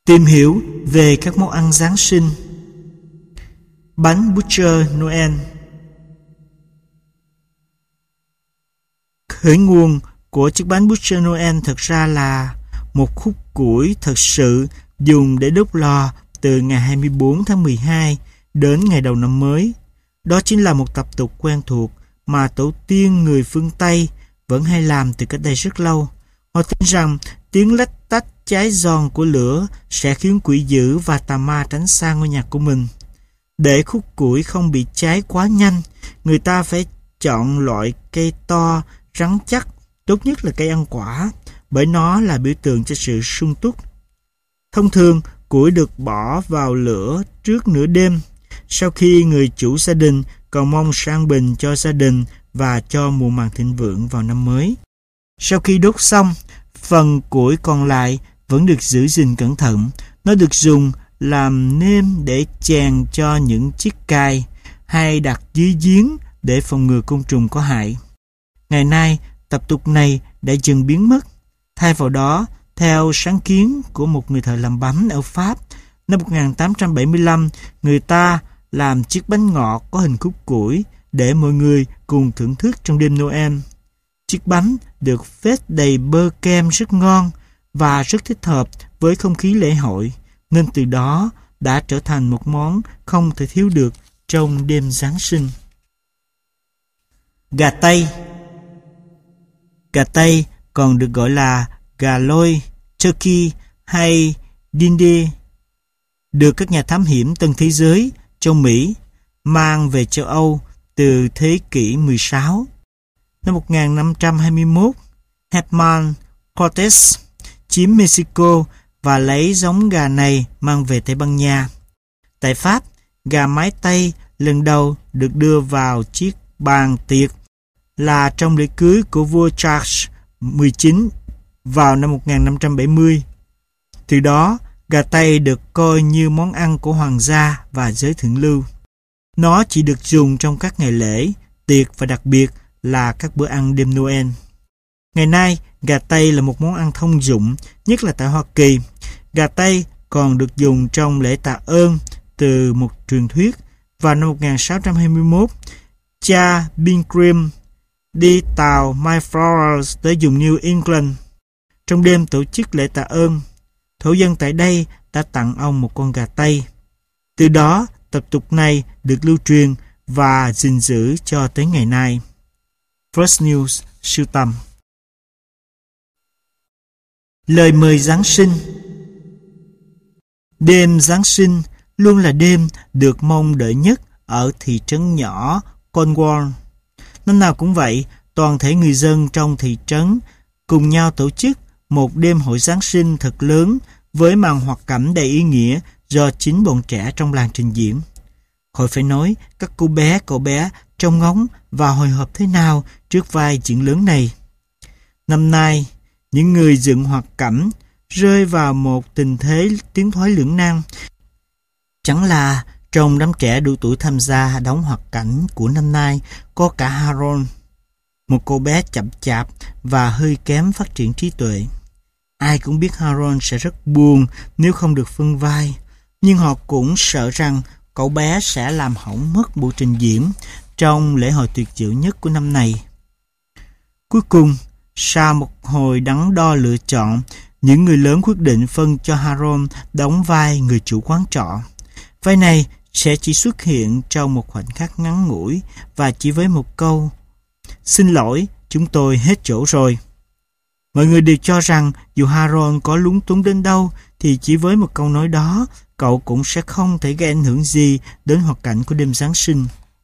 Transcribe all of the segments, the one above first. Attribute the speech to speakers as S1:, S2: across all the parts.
S1: Tìm hiểu về các món ăn Giáng sinh. Bánh Butcher Noel. Khởi nguồn của chiếc bánh Butcher Noel thật ra là một khúc củi thật sự dùng để đốt lò từ ngày 24 tháng 12 đến ngày đầu năm mới. Đó chính là một tập tục quen thuộc mà tổ tiên người phương Tây vẫn hay làm từ cách đây rất lâu. Họ tin rằng tiếng lách tách cháy giòn của lửa sẽ khiến quỷ dữ và tà ma tránh xa ngôi nhà của mình. Để khúc củi không bị cháy quá nhanh, người ta phải chọn loại cây to, rắn chắc, tốt nhất là cây ăn quả, bởi nó là biểu tượng cho sự sung túc. Thông thường, củi được bỏ vào lửa trước nửa đêm, sau khi người chủ gia đình cầu mong sự an bình cho gia đình và cho mùa màng thịnh vượng vào năm mới. Sau khi đốt xong, phần củi còn lại vẫn được giữ gìn cẩn thận. Nó được dùng làm nêm để chèn cho những chiếc cài hay đặt dưới giếng để phòng ngừa côn trùng có hại. Ngày nay, tập tục này đã dần biến mất. Thay vào đó, theo sáng kiến của một người thợ làm bánh ở Pháp, năm 1875, người ta làm chiếc bánh ngọt có hình khúc củi để mọi người cùng thưởng thức trong đêm Noel. Chiếc bánh được phết đầy bơ kem rất ngon và rất thích hợp với không khí lễ hội, nên từ đó đã trở thành một món không thể thiếu được trong đêm Giáng sinh. Gà Tây. Gà Tây còn được gọi là gà lôi, turkey hay dinde, được các nhà thám hiểm Tân Thế Giới trong Mỹ mang về châu Âu từ thế kỷ 16. Năm 1521, Herman Cortés chiếm Mexico và lấy giống gà này mang về Tây Ban Nha. Tại Pháp, gà mái Tây lần đầu được đưa vào chiếc bàn tiệc là trong lễ cưới của vua Charles XIX vào năm 1570. Từ đó, gà Tây được coi như món ăn của hoàng gia và giới thượng lưu. Nó chỉ được dùng trong các ngày lễ, tiệc và đặc biệt là các bữa ăn đêm Noel. Ngày nay, gà Tây là một món ăn thông dụng, nhất là tại Hoa Kỳ. Gà Tây còn được dùng trong lễ tạ ơn từ một truyền thuyết. Vào năm 1621, cha Pilgrim đi tàu Mayflower tới vùng New England. Trong đêm tổ chức lễ tạ ơn, thổ dân tại đây đã tặng ông một con gà Tây. Từ đó, tập tục này được lưu truyền và gìn giữ cho tới ngày nay. First News sưu tầm. Lời mời Giáng sinh. Đêm Giáng sinh luôn là đêm được mong đợi nhất ở thị trấn nhỏ Cornwall. Năm nào cũng vậy, toàn thể người dân trong thị trấn cùng nhau tổ chức một đêm hội Giáng sinh thật lớn với màn hoạt cảnh đầy ý nghĩa do chính bọn trẻ trong làng trình diễn. Khỏi phải nói các cô bé, cậu bé trông ngóng và hồi hộp thế nào trước vai diễn lớn này. Năm nay, những người dựng hoạt cảnh rơi vào một tình thế tiến thoái lưỡng nan. Chẳng là trong đám trẻ đủ tuổi tham gia đóng hoạt cảnh của năm nay có cả Harold, một cô bé chậm chạp và hơi kém phát triển trí tuệ. Ai cũng biết Harold sẽ rất buồn nếu không được phân vai, nhưng họ cũng sợ rằng cậu bé sẽ làm hỏng mất buổi trình diễn trong lễ hội tuyệt diệu nhất của năm này. Cuối cùng, sau một hồi đắn đo lựa chọn, những người lớn quyết định phân cho Harold đóng vai người chủ quán trọ. Vai này sẽ chỉ xuất hiện trong một khoảnh khắc ngắn ngủi và chỉ với một câu: "Xin lỗi, chúng tôi hết chỗ rồi." Mọi người đều cho rằng dù Harold có lúng túng đến đâu thì chỉ với một câu nói đó, cậu cũng sẽ không thể gây ảnh hưởng gì đến hoạt cảnh của đêm Giáng sinh.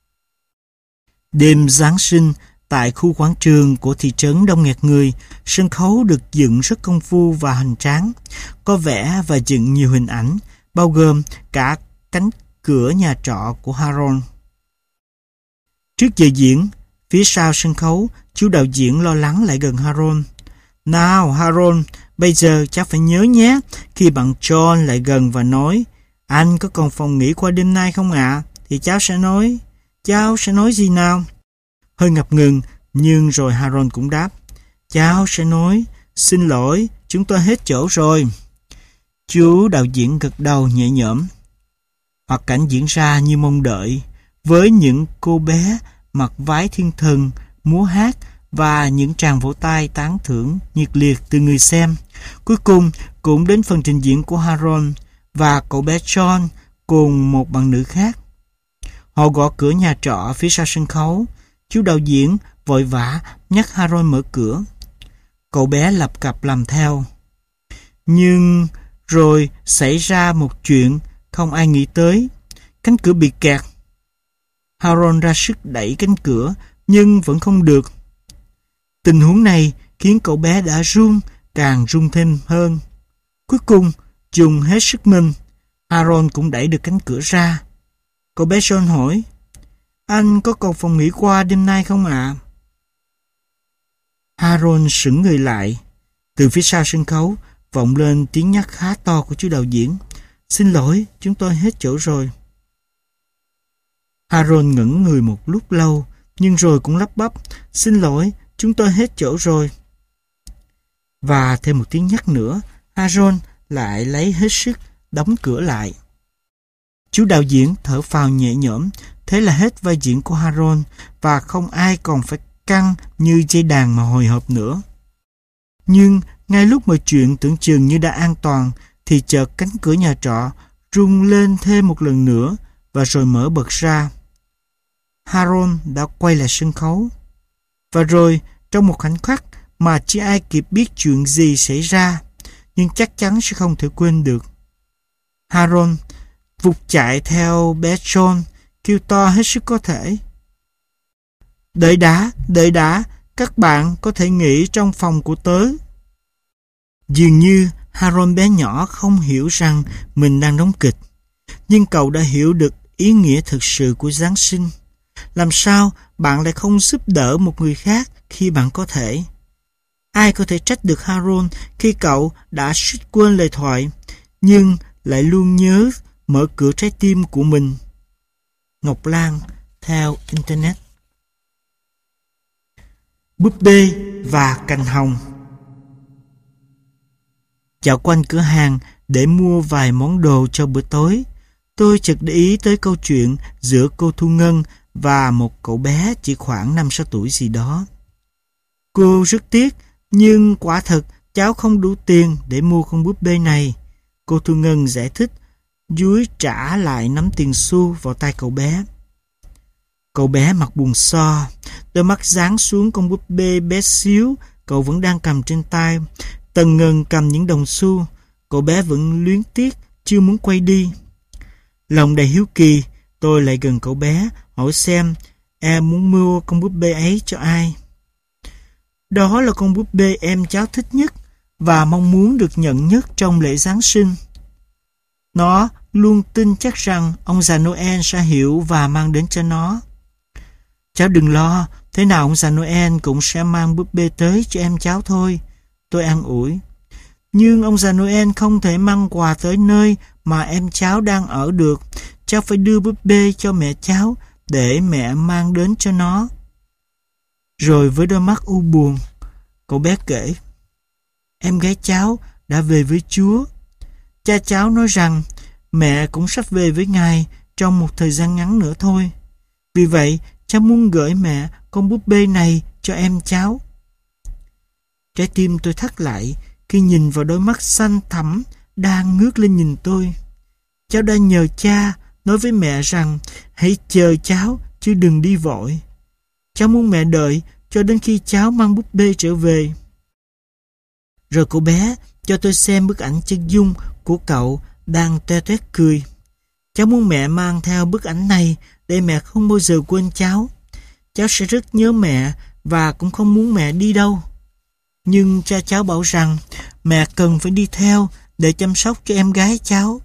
S1: Đêm Giáng sinh tại khu quảng trường của thị trấn đông nghẹt người, sân khấu được dựng rất công phu và hoành tráng, có vẽ và dựng nhiều hình ảnh, bao gồm cả cánh cửa nhà trọ của Harold. Trước giờ diễn, phía sau sân khấu, chú đạo diễn lo lắng lại gần Harold. "Nào Harold, bây giờ cháu phải nhớ nhé." Khi bạn John lại gần và nói: "Anh có còn phòng nghỉ qua đêm nay không ạ?" Thì cháu sẽ nói gì nào? Hơi ngập ngừng, nhưng rồi Harold cũng đáp: "Cháu sẽ nói, xin lỗi, chúng tôi hết chỗ rồi." Chú đạo diễn gật đầu nhẹ nhõm. Hoạt cảnh diễn ra như mong đợi, với những cô bé mặc váy thiên thần, múa hát và những tràng vỗ tay tán thưởng nhiệt liệt từ người xem. Cuối cùng cũng đến phần trình diễn của Harold và cậu bé John cùng một bạn nữ khác. Họ gõ cửa nhà trọ phía sau sân khấu. Chú đạo diễn vội vã nhắc Harold mở cửa. Cậu bé lập cập làm theo. Nhưng rồi xảy ra một chuyện không ai nghĩ tới. Cánh cửa bị kẹt. Harold ra sức đẩy cánh cửa nhưng vẫn không được. Tình huống này khiến cậu bé đã run, càng run thêm hơn. Cuối cùng, dùng hết sức mình, Harold cũng đẩy được cánh cửa ra. Cậu bé John hỏi, anh có còn phòng nghỉ qua đêm nay không ạ? Harold sững người lại. Từ phía sau sân khấu vọng lên tiếng nhắc khá to của chú đạo diễn. Xin lỗi, chúng tôi hết chỗ rồi. Harold ngẩn người một lúc lâu, nhưng rồi cũng lắp bắp. Xin lỗi, chúng tôi hết chỗ rồi. Và thêm một tiếng nhắc nữa, Harold lại lấy hết sức đóng cửa lại. Chú đạo diễn thở phào nhẹ nhõm. Thế là hết vai diễn của Harold, và không ai còn phải căng như dây đàn mà hồi hộp nữa. Nhưng ngay lúc mọi chuyện tưởng chừng như đã an toàn, thì chợt cánh cửa nhà trọ rung lên thêm một lần nữa và rồi mở bật ra. Harold đã quay lại sân khấu. Và rồi, trong một khoảnh khắc mà chỉ ai kịp biết chuyện gì xảy ra, nhưng chắc chắn sẽ không thể quên được. Harold vụt chạy theo bé John, kêu to hết sức có thể. Đợi đã, các bạn có thể nghỉ trong phòng của tớ. Dường như Harold bé nhỏ không hiểu rằng mình đang đóng kịch, nhưng cậu đã hiểu được ý nghĩa thực sự của Giáng sinh. Làm sao bạn lại không giúp đỡ một người khác khi bạn có thể? Ai có thể trách được Harold khi cậu đã suýt quên lời thoại, nhưng lại luôn nhớ mở cửa trái tim của mình. Ngọc Lan theo Internet. Búp bê và cành hồng. Dạo quanh cửa hàng để mua vài món đồ cho bữa tối, tôi chợt để ý tới câu chuyện giữa cô Thu Ngân và một cậu bé chỉ khoảng 5-6 tuổi gì đó. Cô rất tiếc, nhưng quả thật cháu không đủ tiền để mua con búp bê này. Cô Thu Ngân giải thích, dúi trả lại nắm tiền xu vào tay cậu bé. Cậu bé mặt buồn so, đôi mắt dán xuống con búp bê bé xíu cậu vẫn đang cầm trên tay. Tần ngần cầm những đồng xu, cậu bé vẫn luyến tiếc, chưa muốn quay đi. Lòng đầy hiếu kỳ, tôi lại gần cậu bé, hỏi xem em muốn mua con búp bê ấy cho ai. Đó là con búp bê em cháu thích nhất và mong muốn được nhận nhất trong lễ Giáng sinh. Nó luôn tin chắc rằng ông già Noel sẽ hiểu và mang đến cho nó. Cháu đừng lo, thế nào ông già Noel cũng sẽ mang búp bê tới cho em cháu thôi, tôi an ủi. Nhưng ông già Noel không thể mang quà tới nơi mà em cháu đang ở được. Cháu phải đưa búp bê cho mẹ cháu để mẹ mang đến cho nó. Rồi với đôi mắt u buồn, cậu bé kể, em gái cháu đã về với Chúa. Cha cháu nói rằng mẹ cũng sắp về với Ngài trong một thời gian ngắn nữa thôi. Vì vậy, cháu muốn gửi mẹ con búp bê này cho em cháu. Trái tim tôi thắt lại khi nhìn vào đôi mắt xanh thẳm đang ngước lên nhìn tôi. Cháu đã nhờ cha nói với mẹ rằng hãy chờ cháu chứ đừng đi vội. Cháu muốn mẹ đợi cho đến khi cháu mang búp bê trở về. Rồi cô bé cho tôi xem bức ảnh chân dung của cậu đang toe toét cười. Cháu muốn mẹ mang theo bức ảnh này để mẹ không bao giờ quên cháu. Cháu sẽ rất nhớ mẹ và cũng không muốn mẹ đi đâu. Nhưng cha cháu bảo rằng mẹ cần phải đi theo để chăm sóc cho em gái cháu.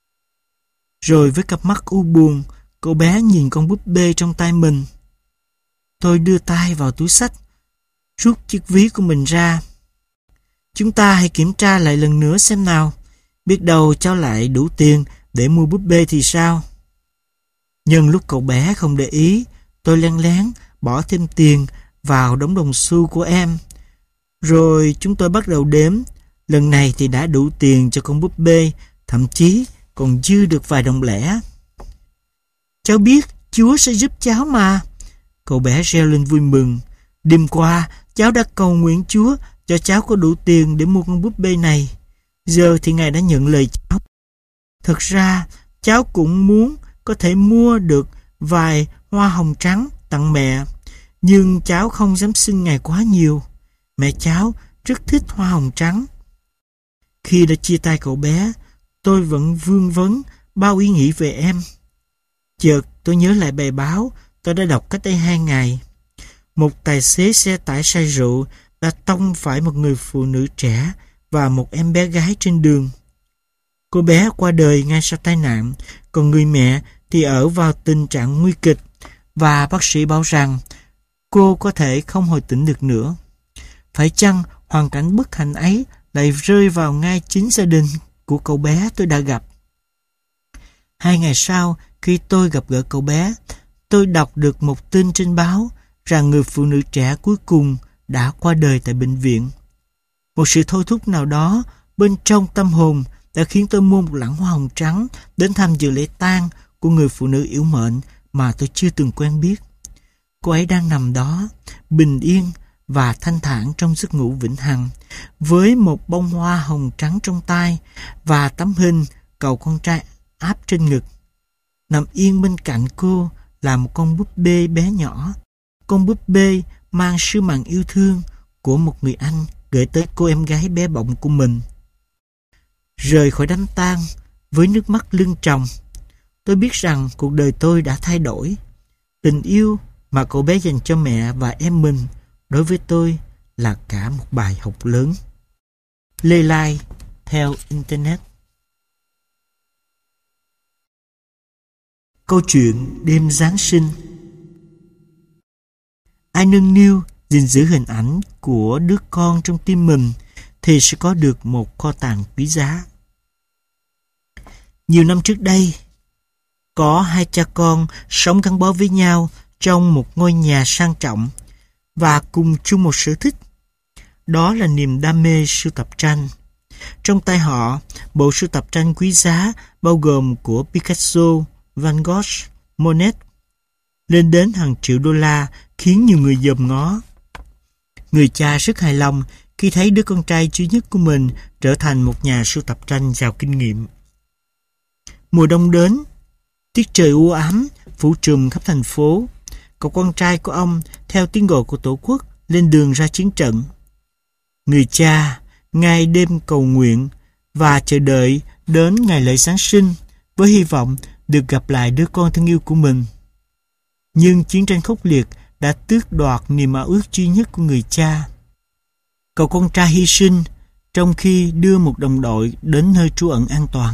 S1: Rồi với cặp mắt u buồn, cậu bé nhìn con búp bê trong tay mình. Tôi đưa tay vào túi xách, rút chiếc ví của mình ra. Chúng ta hãy kiểm tra lại lần nữa xem nào. Biết đâu cháu lại đủ tiền để mua búp bê thì sao? Nhưng lúc cậu bé không để ý, tôi lén lén bỏ thêm tiền vào đống đồng xu của em. Rồi chúng tôi bắt đầu đếm Lần này thì đã đủ tiền cho con búp bê, thậm chí còn dư được vài đồng lẻ. Cháu biết Chúa sẽ giúp cháu mà. Cậu bé reo lên vui mừng. Đêm qua, cháu đã cầu nguyện Chúa cho cháu có đủ tiền để mua con búp bê này. Giờ thì Ngài đã nhận lời cháu. Thật ra, cháu cũng muốn có thể mua được vài hoa hồng trắng tặng mẹ. Nhưng cháu không dám xin Ngài quá nhiều. Mẹ cháu rất thích hoa hồng trắng. Khi đã chia tay cậu bé, tôi vẫn vương vấn bao ý nghĩ về em. Chợt tôi nhớ lại bài báo tôi đã đọc cách đây 2 ngày. Một tài xế xe tải say rượu đã tông phải một người phụ nữ trẻ và một em bé gái trên đường. Cô bé qua đời ngay sau tai nạn, còn người mẹ thì ở vào tình trạng nguy kịch và bác sĩ bảo rằng cô có thể không hồi tỉnh được nữa. Phải chăng hoàn cảnh bất hạnh ấy lại rơi vào ngay chính gia đình của cậu bé tôi đã gặp? 2 ngày sau, khi tôi gặp gỡ cậu bé, tôi đọc được một tin trên báo rằng người phụ nữ trẻ cuối cùng đã qua đời tại bệnh viện. Một sự thôi thúc nào đó bên trong tâm hồn đã khiến tôi mua một lẵng hoa hồng trắng đến tham dự lễ tang của người phụ nữ yếu mệnh mà tôi chưa từng quen biết. Cô ấy đang nằm đó, bình yên và thanh thản trong giấc ngủ vĩnh hằng, với một bông hoa hồng trắng trong tay và tấm hình cậu con trai áp trên ngực. Nằm yên bên cạnh cô là một con búp bê bé nhỏ. Con búp bê mang sứ mạng yêu thương của một người anh gửi tới cô em gái bé bỏng của mình. Rời khỏi đám tang với nước mắt lưng tròng, tôi biết rằng cuộc đời tôi đã thay đổi. Tình yêu mà cậu bé dành cho mẹ và em mình đối với tôi là cả một bài học lớn. Lê Lai theo Internet. Câu chuyện đêm Giáng sinh. Ai nâng niu gìn giữ hình ảnh của đứa con trong tim mình thì sẽ có được một kho tàng quý giá. Nhiều năm trước đây, có 2 cha con sống gắn bó với nhau trong một ngôi nhà sang trọng và cùng chung một sở thích. Đó là niềm đam mê sưu tập tranh. Trong tay họ, bộ sưu tập tranh quý giá bao gồm của Picasso, Van Gogh, Monet, lên đến hàng triệu đô la, khiến nhiều người dòm ngó. Người cha rất hài lòng khi thấy đứa con trai duy nhất của mình trở thành một nhà sưu tập tranh giàu kinh nghiệm. Mùa đông đến, tiết trời u ám phủ trùm khắp thành phố. Cậu con trai của ông, theo tiếng gọi của Tổ quốc, lên đường ra chiến trận. Người cha ngày đêm cầu nguyện và chờ đợi đến ngày lễ Giáng sinh với hy vọng được gặp lại đứa con thân yêu của mình. Nhưng chiến tranh khốc liệt đã tước đoạt niềm ao ước duy nhất của người cha. Cậu con trai hy sinh trong khi đưa một đồng đội đến nơi trú ẩn an toàn.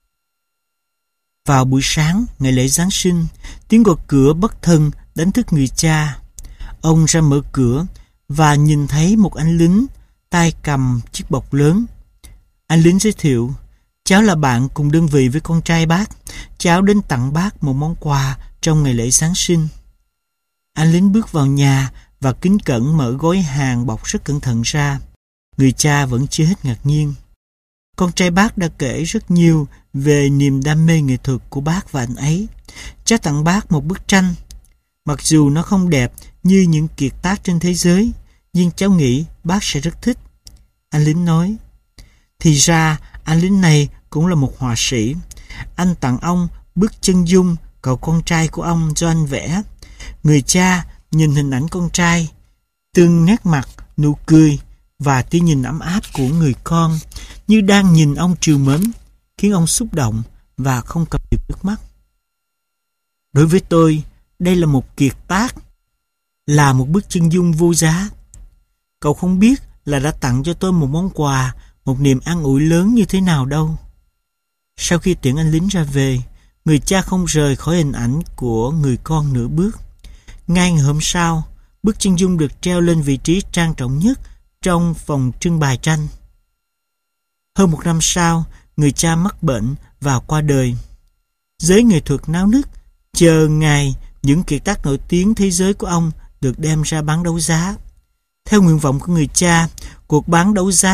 S1: Vào buổi sáng ngày lễ Giáng sinh, tiếng gõ cửa bất thần đánh thức người cha. Ông ra mở cửa và nhìn thấy một anh lính tay cầm chiếc bọc lớn. Anh lính giới thiệu: cháu là bạn cùng đơn vị với con trai bác. Cháu đến tặng bác một món quà trong ngày lễ Giáng sinh. Anh lính bước vào nhà và kính cẩn mở gói hàng bọc rất cẩn thận ra. Người cha vẫn chưa hết ngạc nhiên. Con trai bác đã kể rất nhiều về niềm đam mê nghệ thuật của bác và anh ấy. Cháu tặng bác một bức tranh. Mặc dù nó không đẹp như những kiệt tác trên thế giới, nhưng cháu nghĩ bác sẽ rất thích. Anh lính nói. Thì ra anh lính này cũng là một họa sĩ. Anh tặng ông bức chân dung cậu con trai của ông do anh vẽ. Người cha nhìn hình ảnh con trai, từng nét mặt, nụ cười và tia nhìn ấm áp của người con như đang nhìn ông trìu mến, khiến ông xúc động và không cầm được nước mắt. Đối với tôi, đây là một kiệt tác, là một bức chân dung vô giá. Cậu không biết là đã tặng cho tôi một món quà, một niềm an ủi lớn như thế nào đâu. Sau khi tiễn anh lính ra về, người cha không rời khỏi hình ảnh của người con nửa bước. Ngay ngày hôm sau, bức chân dung được treo lên vị trí trang trọng nhất trong phòng trưng bày tranh. Hơn 1 năm sau, người cha mắc bệnh và qua đời. Giới nghệ thuật náo nức chờ ngày những kiệt tác nổi tiếng thế giới của ông được đem ra bán đấu giá. Theo nguyện vọng của người cha, cuộc bán đấu giá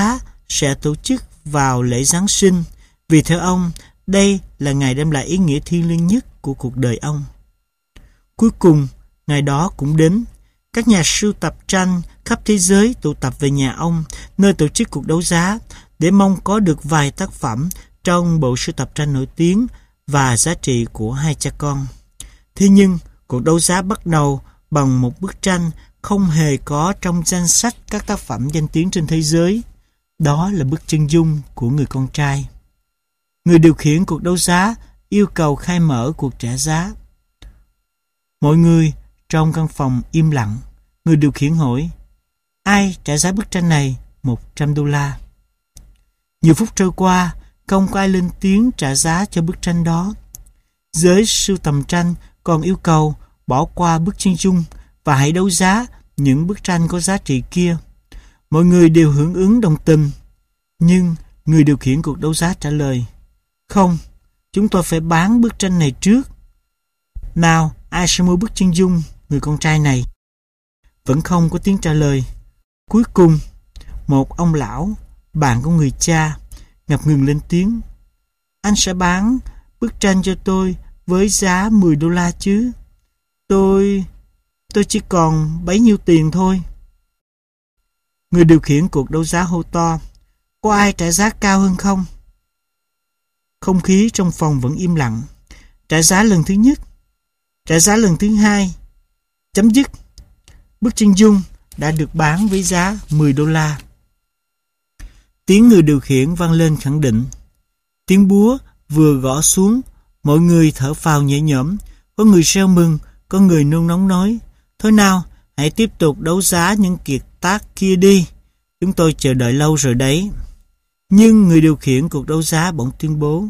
S1: sẽ tổ chức vào lễ Giáng sinh, vì theo ông, đây là ngày đem lại ý nghĩa thiêng liêng nhất của cuộc đời ông. Cuối cùng, ngày đó cũng đến. Các nhà sưu tập tranh khắp thế giới tụ tập về nhà ông, nơi tổ chức cuộc đấu giá, để mong có được vài tác phẩm trong bộ sưu tập tranh nổi tiếng và giá trị của hai cha con. Thế nhưng, cuộc đấu giá bắt đầu bằng một bức tranh không hề có trong danh sách các tác phẩm danh tiếng trên thế giới. Đó là bức chân dung của người con trai. Người điều khiển cuộc đấu giá yêu cầu khai mở cuộc trả giá. Mọi người trong căn phòng im lặng. Người điều khiển hỏi: ai trả giá bức tranh này? $100. Nhiều phút trôi qua, không có ai lên tiếng trả giá cho bức tranh đó. Giới sưu tầm tranh còn yêu cầu bỏ qua bức chân dung và hãy đấu giá những bức tranh có giá trị kia. Mọi người đều hưởng ứng đồng tình. Nhưng người điều khiển cuộc đấu giá trả lời: không, chúng tôi phải bán bức tranh này trước. Nào, ai sẽ mua bức chân dung người con trai này? Vẫn không có tiếng trả lời. Cuối cùng, một ông lão, bạn của người cha, ngập ngừng lên tiếng: anh sẽ bán bức tranh cho tôi với giá $10 chứ? Tôi chỉ còn bấy nhiêu tiền thôi. Người điều khiển cuộc đấu giá hô to: có ai trả giá cao hơn không? Không khí trong phòng vẫn im lặng. Trả giá lần thứ nhất, trả giá lần thứ hai. Chấm dứt. Bức chân dung đã được bán với giá $10. Tiếng người điều khiển vang lên khẳng định. Tiếng búa vừa gõ xuống, mọi người thở phào nhẹ nhõm. Có người reo mừng, có người nôn nóng nói: thôi nào, hãy tiếp tục đấu giá những kiệt tác kia đi. Chúng tôi chờ đợi lâu rồi đấy. Nhưng người điều khiển cuộc đấu giá bỗng tuyên bố: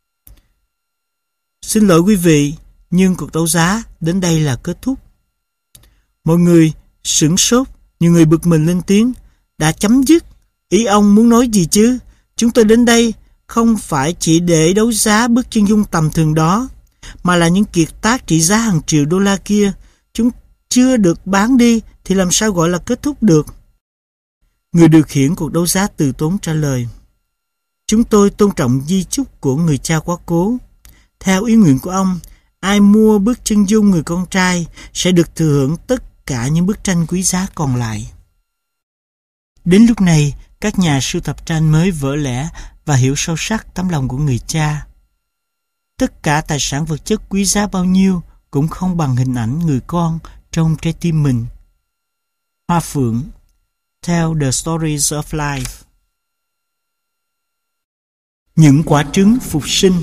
S1: xin lỗi quý vị, nhưng cuộc đấu giá đến đây là kết thúc. Mọi người sửng sốt, nhiều người bực mình lên tiếng: đã chấm dứt? Ý ông muốn nói gì chứ? Chúng tôi đến đây không phải chỉ để đấu giá bức chân dung tầm thường đó, mà là những kiệt tác trị giá hàng triệu đô la kia. Chúng chưa được bán đi thì làm sao gọi là kết thúc được? Người điều khiển cuộc đấu giá từ tốn trả lời: chúng tôi tôn trọng di chúc của người cha quá cố. Theo ý nguyện của ông, ai mua bức chân dung người con trai sẽ được thừa hưởng tất cả những bức tranh quý giá còn lại. Đến lúc này, các nhà sưu tập tranh mới vỡ lẽ và hiểu sâu sắc tấm lòng của người cha. Tất cả tài sản vật chất quý giá bao nhiêu cũng không bằng hình ảnh người con trong trái tim mình. Hoa Phượng, Tell the Stories of Life. Những quả trứng phục sinh.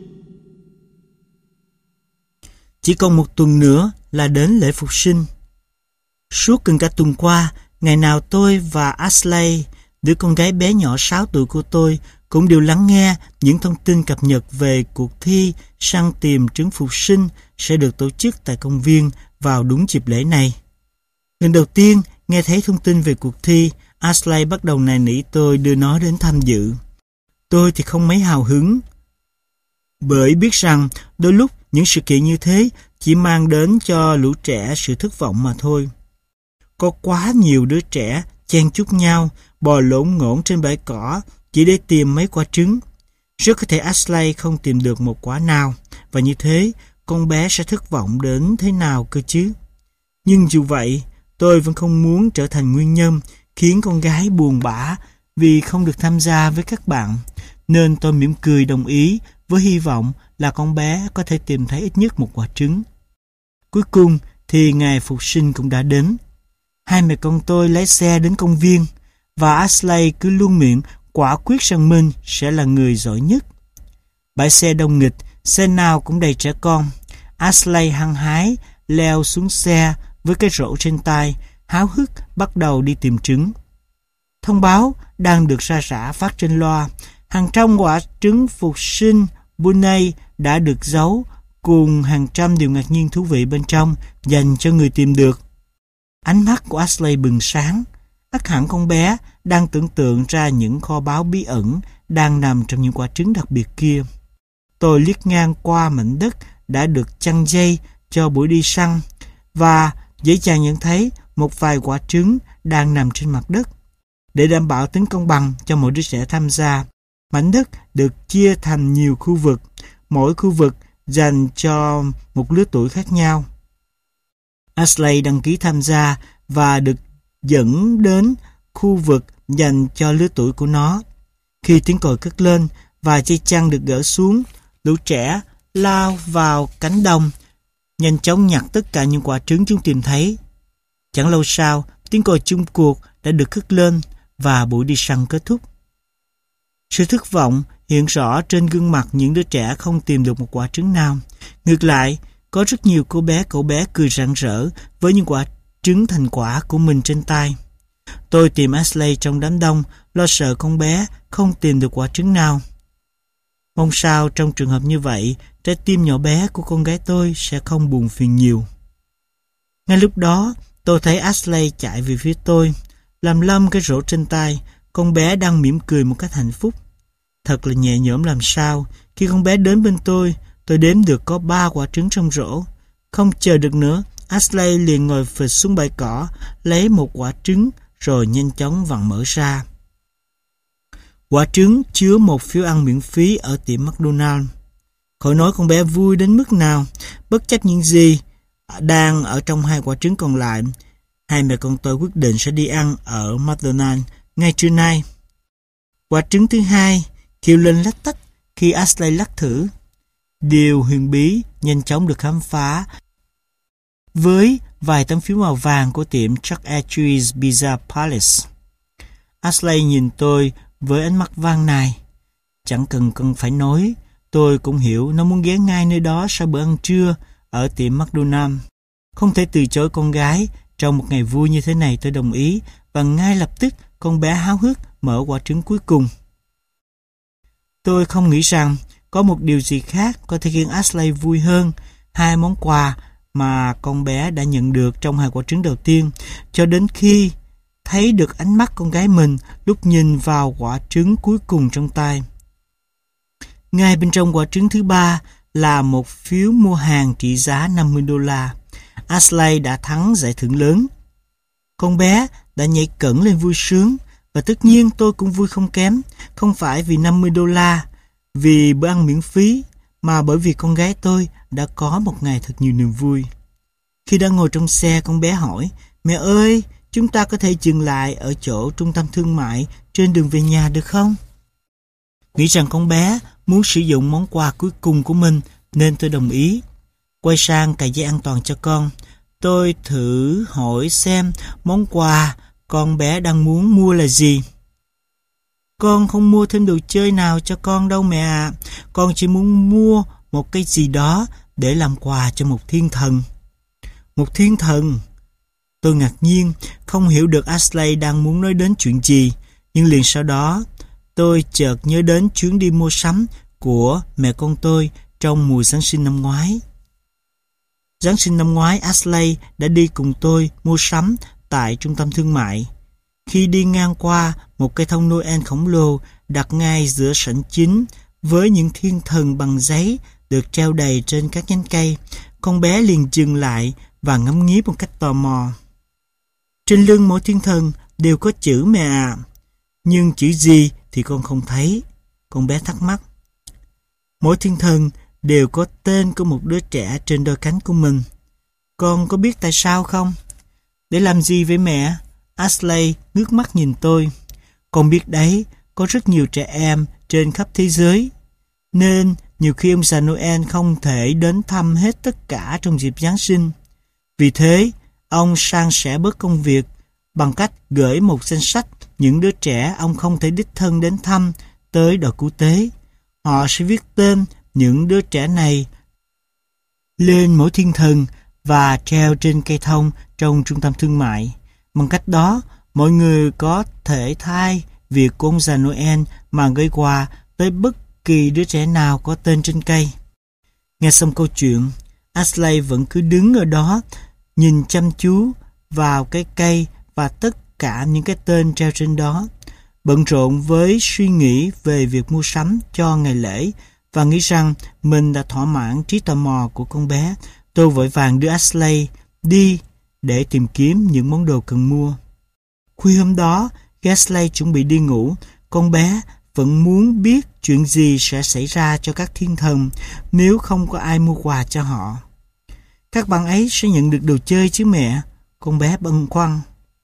S1: Chỉ còn một tuần nữa là đến lễ phục sinh. Suốt gần cả tuần qua, ngày nào tôi và Ashley, đứa con gái bé nhỏ 6 tuổi của tôi, cũng đều lắng nghe những thông tin cập nhật về cuộc thi săn tìm trứng phục sinh sẽ được tổ chức tại công viên vào đúng dịp lễ này. Lần đầu tiên nghe thấy thông tin về cuộc thi, Ashley bắt đầu nài nỉ tôi đưa nó đến tham dự. Tôi thì không mấy hào hứng, bởi biết rằng đôi lúc những sự kiện như thế chỉ mang đến cho lũ trẻ sự thất vọng mà thôi. Có quá nhiều đứa trẻ chen chúc nhau, bò lổn ngổn trên bãi cỏ chỉ để tìm mấy quả trứng. Rất có thể Ashley không tìm được một quả nào, và như thế con bé sẽ thất vọng đến thế nào cơ chứ. Nhưng dù vậy, tôi vẫn không muốn trở thành nguyên nhân khiến con gái buồn bã vì không được tham gia với các bạn, nên tôi mỉm cười đồng ý với hy vọng là con bé có thể tìm thấy ít nhất một quả trứng. Cuối cùng thì ngày phục sinh cũng đã đến. Hai mẹ con tôi lái xe đến công viên, và Ashley cứ luôn miệng quả quyết rằng mình sẽ là người giỏi nhất. Bãi xe đông nghịch, xe nào cũng đầy trẻ con. Ashley hăng hái leo xuống xe với cái rổ trên tay, háo hức bắt đầu đi tìm trứng. Thông báo đang được ra rã phát trên loa. Hàng trăm quả trứng phục sinh Bunny đã được giấu, cùng hàng trăm điều ngạc nhiên thú vị bên trong dành cho người tìm được. Ánh mắt của Ashley bừng sáng. Ắt hẳn con bé đang tưởng tượng ra những kho báu bí ẩn đang nằm trong những quả trứng đặc biệt kia. Tôi liếc ngang qua mảnh đất đã được chăn dây cho buổi đi săn, và dễ dàng nhận thấy một vài quả trứng đang nằm trên mặt đất. Để đảm bảo tính công bằng cho mỗi đứa trẻ tham gia, mảnh đất được chia thành nhiều khu vực, mỗi khu vực dành cho một lứa tuổi khác nhau. Ashley đăng ký tham gia và được dẫn đến khu vực dành cho lứa tuổi của nó. Khi tiếng còi cất lên và dây chăn được gỡ xuống, lũ trẻ lao vào cánh đồng, nhanh chóng nhặt tất cả những quả trứng chúng tìm thấy. Chẳng lâu sau, tiếng còi chung cuộc đã được cất lên và buổi đi săn kết thúc. Sự thất vọng hiện rõ trên gương mặt những đứa trẻ không tìm được một quả trứng nào. Ngược lại, có rất nhiều cậu bé cười rạng rỡ với những quả trứng thành quả của mình trên tay. Tôi tìm Ashley trong đám đông, lo sợ con bé không tìm được quả trứng nào. Mong sao trong trường hợp như vậy, trái tim nhỏ bé của con gái tôi sẽ không buồn phiền nhiều. Ngay lúc đó, tôi thấy Ashley chạy về phía tôi, làm lăm cái rổ trên tay. Con bé đang mỉm cười một cách hạnh phúc. Thật là nhẹ nhõm làm sao. Khi con bé đến bên tôi đếm được có 3 quả trứng trong rổ. Không chờ được nữa, Ashley liền ngồi phịch xuống bãi cỏ, lấy một quả trứng rồi nhanh chóng vặn mở ra. Quả trứng chứa một phiếu ăn miễn phí ở tiệm McDonald's. Khỏi nói con bé vui đến mức nào. Bất chấp những gì đang ở trong 2 quả trứng còn lại, hai mẹ con tôi quyết định sẽ đi ăn ở McDonald's ngay trưa nay. Quả trứng thứ hai kêu lên lách tách khi Ashley lắc thử. Điều huyền bí nhanh chóng được khám phá với vài tấm phiếu màu vàng của tiệm Chuck E. Cheese Pizza Palace. Ashley nhìn tôi với ánh mắt van nài. Chẳng cần phải nói, tôi cũng hiểu nó muốn ghé ngay nơi đó sau bữa ăn trưa ở tiệm McDonald's. Không thể từ chối con gái. Trong một ngày vui như thế này, tôi đồng ý và ngay lập tức con bé háo hức mở quả trứng cuối cùng. Tôi không nghĩ rằng có một điều gì khác có thể khiến Ashley vui hơn 2 món quà mà con bé đã nhận được trong 2 quả trứng đầu tiên, cho đến khi thấy được ánh mắt con gái mình lúc nhìn vào quả trứng cuối cùng trong tay. Ngay bên trong quả trứng thứ 3 là một phiếu mua hàng trị giá $50. Ashley đã thắng giải thưởng lớn. Con bé đã nhảy cẫng lên vui sướng, và tất nhiên tôi cũng vui không kém, không phải vì $50, vì bữa ăn miễn phí, mà bởi vì con gái tôi đã có một ngày thật nhiều niềm vui. Khi đang ngồi trong xe, con bé hỏi, mẹ ơi, chúng ta có thể dừng lại ở chỗ trung tâm thương mại trên đường về nhà được không? Nghĩ rằng con bé muốn sử dụng món quà cuối cùng của mình nên tôi đồng ý. Quay sang cài dây an toàn cho con, tôi thử hỏi xem món quà con bé đang muốn mua là gì. Con không mua thêm đồ chơi nào cho con đâu mẹ ạ. Con chỉ muốn mua một cái gì đó để làm quà cho một thiên thần. Một thiên thần? Tôi ngạc nhiên, không hiểu được Ashley đang muốn nói đến chuyện gì. Nhưng liền sau đó, tôi chợt nhớ đến chuyến đi mua sắm của mẹ con tôi trong mùa Giáng sinh năm ngoái. Giáng sinh năm ngoái, Ashley đã đi cùng tôi mua sắm tại trung tâm thương mại. Khi đi ngang qua một cây thông Noel khổng lồ đặt ngay giữa sảnh chính với những thiên thần bằng giấy được treo đầy trên các nhánh cây, con bé liền dừng lại và ngắm nghía một cách tò mò. Trên lưng mỗi thiên thần đều có chữ mẹ ạ. Nhưng chữ gì thì con không thấy. Con bé thắc mắc. Mỗi thiên thần đều có tên của một đứa trẻ trên đôi cánh của mình. Con có biết tại sao không? Để làm gì vậy mẹ? Ashley ngước mắt nhìn tôi. Con biết đấy, có rất nhiều trẻ em trên khắp thế giới, nên nhiều khi ông già Noel không thể đến thăm hết tất cả trong dịp Giáng sinh. Vì thế, ông san sẻ bớt công việc bằng cách gửi một danh sách những đứa trẻ ông không thể đích thân đến thăm tới đội cứu tế. Họ sẽ viết tên những đứa trẻ này lên mỗi thiên thần và treo trên cây thông trong trung tâm thương mại. Bằng cách đó, mọi người có thể thay việc của ông già Noel mà gửi quà tới bất kỳ đứa trẻ nào có tên trên cây. Nghe xong câu chuyện, Ashley vẫn cứ đứng ở đó, nhìn chăm chú vào cái cây và tất cả những cái tên treo trên đó, bận rộn với suy nghĩ về việc mua sắm cho ngày lễ và nghĩ rằng mình đã thỏa mãn trí tò mò của con bé. Tôi vội vàng đưa Ashley đi để tìm kiếm những món đồ cần mua. Khuya hôm đó, Gaslight chuẩn bị đi ngủ, con bé vẫn muốn biết chuyện gì sẽ xảy ra cho các thiên thần nếu không có ai mua quà cho họ. Các bạn ấy sẽ nhận được đồ chơi chứ mẹ? Con bé băn khoăn.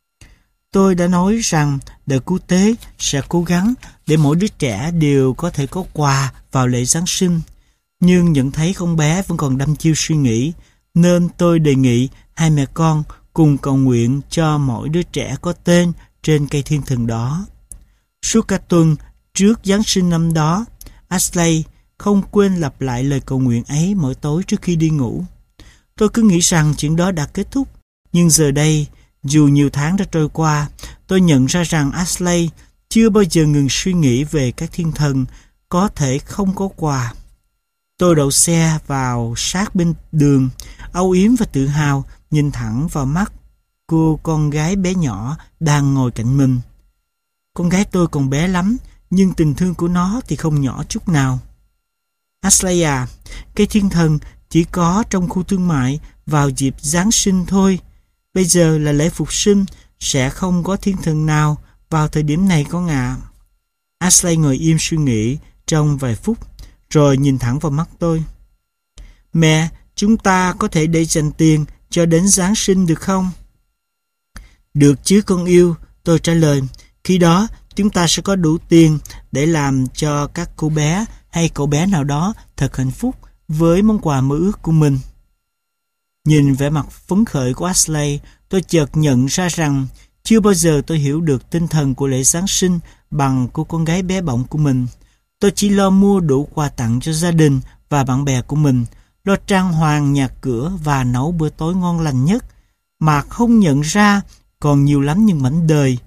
S1: Tôi đã nói rằng đời cứu tế sẽ cố gắng để mỗi đứa trẻ đều có thể có quà vào lễ Giáng sinh. Nhưng nhận thấy con bé vẫn còn đăm chiêu suy nghĩ, nên tôi đề nghị hai mẹ con cùng cầu nguyện cho mỗi đứa trẻ có tên trên cây thiên thần đó. Suốt cả tuần trước Giáng sinh năm đó, Ashley không quên lặp lại lời cầu nguyện ấy mỗi tối trước khi đi ngủ. Tôi cứ nghĩ rằng chuyện đó đã kết thúc, nhưng giờ đây, dù nhiều tháng đã trôi qua, tôi nhận ra rằng Ashley chưa bao giờ ngừng suy nghĩ về các thiên thần có thể không có quà. Tôi đậu xe vào sát bên đường, âu yếm và tự hào nhìn thẳng vào mắt cô con gái bé nhỏ đang ngồi cạnh mình. Con gái tôi còn bé lắm, nhưng tình thương của nó thì không nhỏ chút nào. Ashley à, cây thiên thần chỉ có trong khu thương mại vào dịp Giáng sinh thôi. Bây giờ là lễ phục sinh, sẽ không có thiên thần nào vào thời điểm này con ạ. Ashley ngồi im suy nghĩ trong vài phút, rồi nhìn thẳng vào mắt tôi. Mẹ, chúng ta có thể để dành tiền cho đến Giáng sinh được không? Được chứ con yêu, tôi trả lời. Khi đó, chúng ta sẽ có đủ tiền để làm cho các cô bé hay cậu bé nào đó thật hạnh phúc với món quà mơ ước của mình. Nhìn vẻ mặt phấn khởi của Ashley, tôi chợt nhận ra rằng chưa bao giờ tôi hiểu được tinh thần của lễ Giáng sinh bằng cô con gái bé bỏng của mình. Tôi chỉ lo mua đủ quà tặng cho gia đình và bạn bè của mình, lo trang hoàng nhà cửa và nấu bữa tối ngon lành nhất, mà không nhận ra còn nhiều lắm những mảnh đời,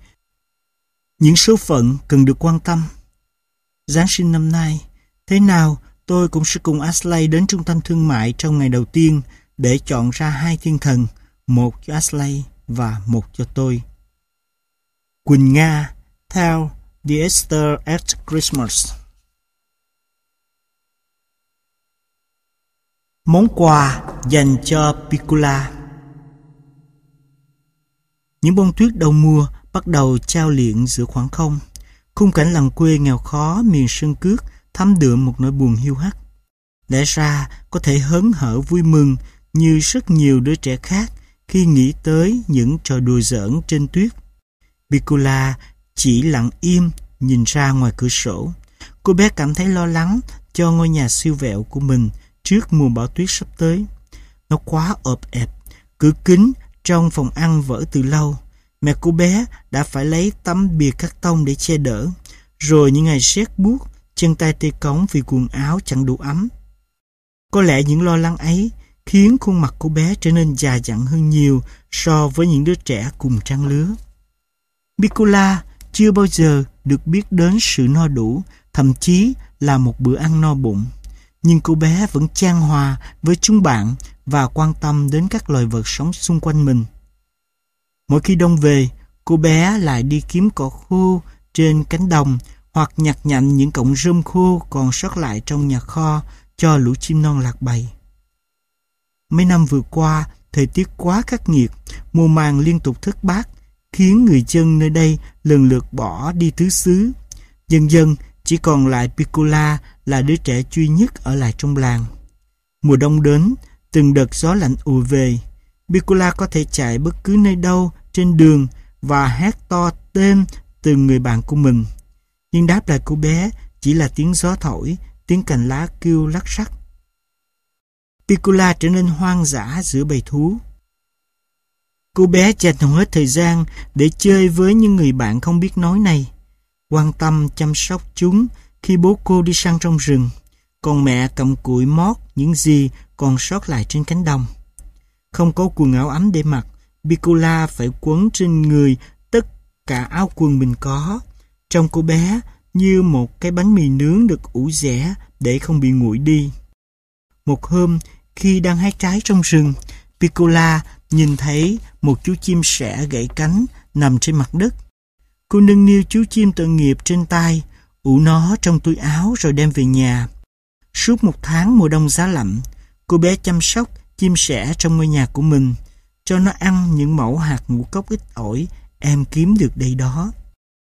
S1: những số phận cần được quan tâm. Giáng sinh năm nay, thế nào tôi cũng sẽ cùng Ashley đến trung tâm thương mại trong ngày đầu tiên để chọn ra hai thiên thần, một cho Ashley và một cho tôi. Quỳnh Nga, Tell the Esther at Christmas. Món quà dành cho Piccola. Những bông tuyết đầu mùa bắt đầu chao liệng giữa khoảng không. Khung cảnh làng quê nghèo khó miền Sơn Cước thấm đượm một nỗi buồn hiu hắt. Lẽ ra có thể hớn hở vui mừng như rất nhiều đứa trẻ khác khi nghĩ tới những trò đùa giỡn trên tuyết. Piccola chỉ lặng im nhìn ra ngoài cửa sổ. Cô bé cảm thấy lo lắng cho ngôi nhà siêu vẹo của mình trước mùa bão tuyết sắp tới. Nó quá ộp ẹp, cửa kính trong phòng ăn vỡ từ lâu. Mẹ cô bé đã phải lấy tấm bìa cắt tông để che đỡ. Rồi những ngày rét buốt, chân tay tê cống vì quần áo chẳng đủ ấm. Có lẽ những lo lắng ấy khiến khuôn mặt cô bé trở nên già dặn hơn nhiều so với những đứa trẻ cùng trang lứa. Piccola chưa bao giờ được biết đến sự no đủ, thậm chí là một bữa ăn no bụng. Nhưng cô bé vẫn chan hòa với chúng bạn và quan tâm đến các loài vật sống xung quanh mình. Mỗi khi đông về, cô bé lại đi kiếm cỏ khô trên cánh đồng hoặc nhặt nhạnh những cọng rơm khô còn sót lại trong nhà kho cho lũ chim non lạc bầy. Mấy năm vừa qua, thời tiết quá khắc nghiệt, mùa màng liên tục thất bát, khiến người dân nơi đây lần lượt bỏ đi tứ xứ. Dần dần, chỉ còn lại Piccola là đứa trẻ duy nhất ở lại trong làng. Mùa đông đến, từng đợt gió lạnh ùa về. Piccola có thể chạy bất cứ nơi đâu trên đường và hét to tên từng người bạn của mình. Nhưng đáp lại cô bé chỉ là tiếng gió thổi, tiếng cành lá kêu lắc rắc. Piccola trở nên hoang dã giữa bầy thú. Cô bé dành hầu hết thời gian để chơi với những người bạn không biết nói này, quan tâm chăm sóc chúng khi bố cô đi săn trong rừng, còn mẹ cầm cụi mót những gì còn sót lại trên cánh đồng. Không có quần áo ấm để mặc, Piccola phải quấn trên người tất cả áo quần mình có. Trông cô bé như một cái bánh mì nướng được ủ rẽ để không bị nguội đi. Một hôm, khi đang hái trái trong rừng, Piccola nhìn thấy một chú chim sẻ gãy cánh nằm trên mặt đất. Cô nâng niu chú chim tội nghiệp trên tay, ủ nó trong túi áo rồi đem về nhà. Suốt một tháng mùa đông giá lạnh, cô bé chăm sóc chim sẻ trong ngôi nhà của mình, cho nó ăn những mẩu hạt ngũ cốc ít ỏi em kiếm được đây đó.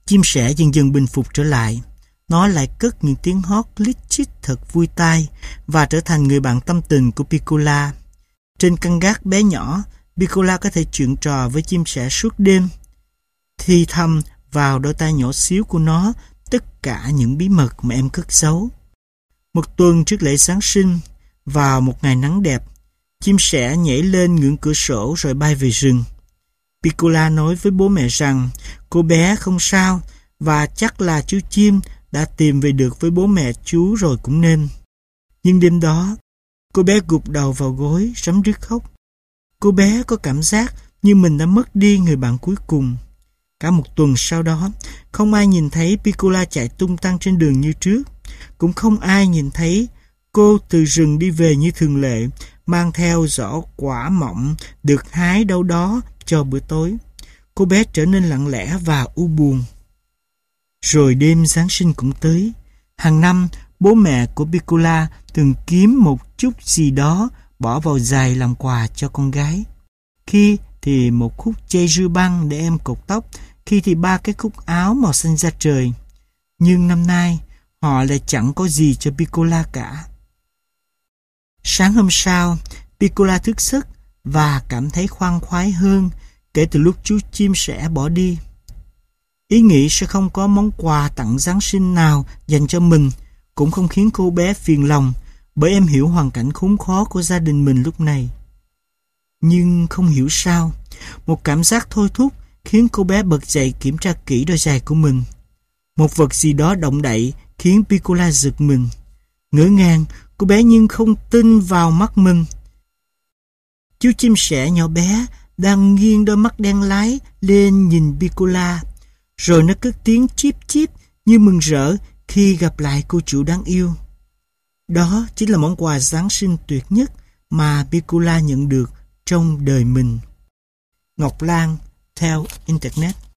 S1: Chim sẻ dần dần bình phục trở lại. Nó lại cất những tiếng hót lít chít thật vui tai và trở thành người bạn tâm tình của Piccola. Trên căn gác bé nhỏ, Piccola có thể chuyện trò với chim sẻ suốt đêm, thì thầm vào đôi tai nhỏ xíu của nó tất cả những bí mật mà em cất giấu. Một tuần trước lễ Giáng sinh, vào một ngày nắng đẹp, chim sẻ nhảy lên ngưỡng cửa sổ rồi bay về rừng. Piccola nói với bố mẹ rằng cô bé không sao và chắc là chú chim đã tìm về được với bố mẹ chú rồi cũng nên. Nhưng đêm đó, cô bé gục đầu vào gối, rấm rứt khóc. Cô bé có cảm giác như mình đã mất đi người bạn cuối cùng. Cả một tuần sau đó, không ai nhìn thấy Piccola chạy tung tăng trên đường như trước. Cũng không ai nhìn thấy cô từ rừng đi về như thường lệ, mang theo giỏ quả mọng được hái đâu đó cho bữa tối. Cô bé trở nên lặng lẽ và u buồn. Rồi đêm Giáng sinh cũng tới. Hàng năm, bố mẹ của Piccola thường kiếm một chút gì đó bỏ vào giày làm quà cho con gái. Khi thì một khúc dây rưa băng để em cột tóc, khi thì 3 cái cúc áo màu xanh da trời. Nhưng năm nay, họ lại chẳng có gì cho Piccola cả. Sáng hôm sau, Piccola thức giấc và cảm thấy khoan khoái hơn kể từ lúc chú chim sẻ bỏ đi. Ý nghĩ sẽ không có món quà tặng Giáng sinh nào dành cho mình cũng không khiến cô bé phiền lòng, bởi em hiểu hoàn cảnh khốn khó của gia đình mình lúc này. Nhưng không hiểu sao, một cảm giác thôi thúc khiến cô bé bật dậy kiểm tra kỹ đôi giày của mình. Một vật gì đó động đậy khiến Piccola giật mình. Ngỡ ngàng, cô bé nhưng không tin vào mắt mình. Chú chim sẻ nhỏ bé đang nghiêng đôi mắt đen láy lên nhìn Piccola, rồi nó cất tiếng chíp chíp như mừng rỡ khi gặp lại cô chủ đáng yêu. Đó chính là món quà Giáng sinh tuyệt nhất mà Piccola nhận được trong đời mình. Ngọc Lan theo Internet.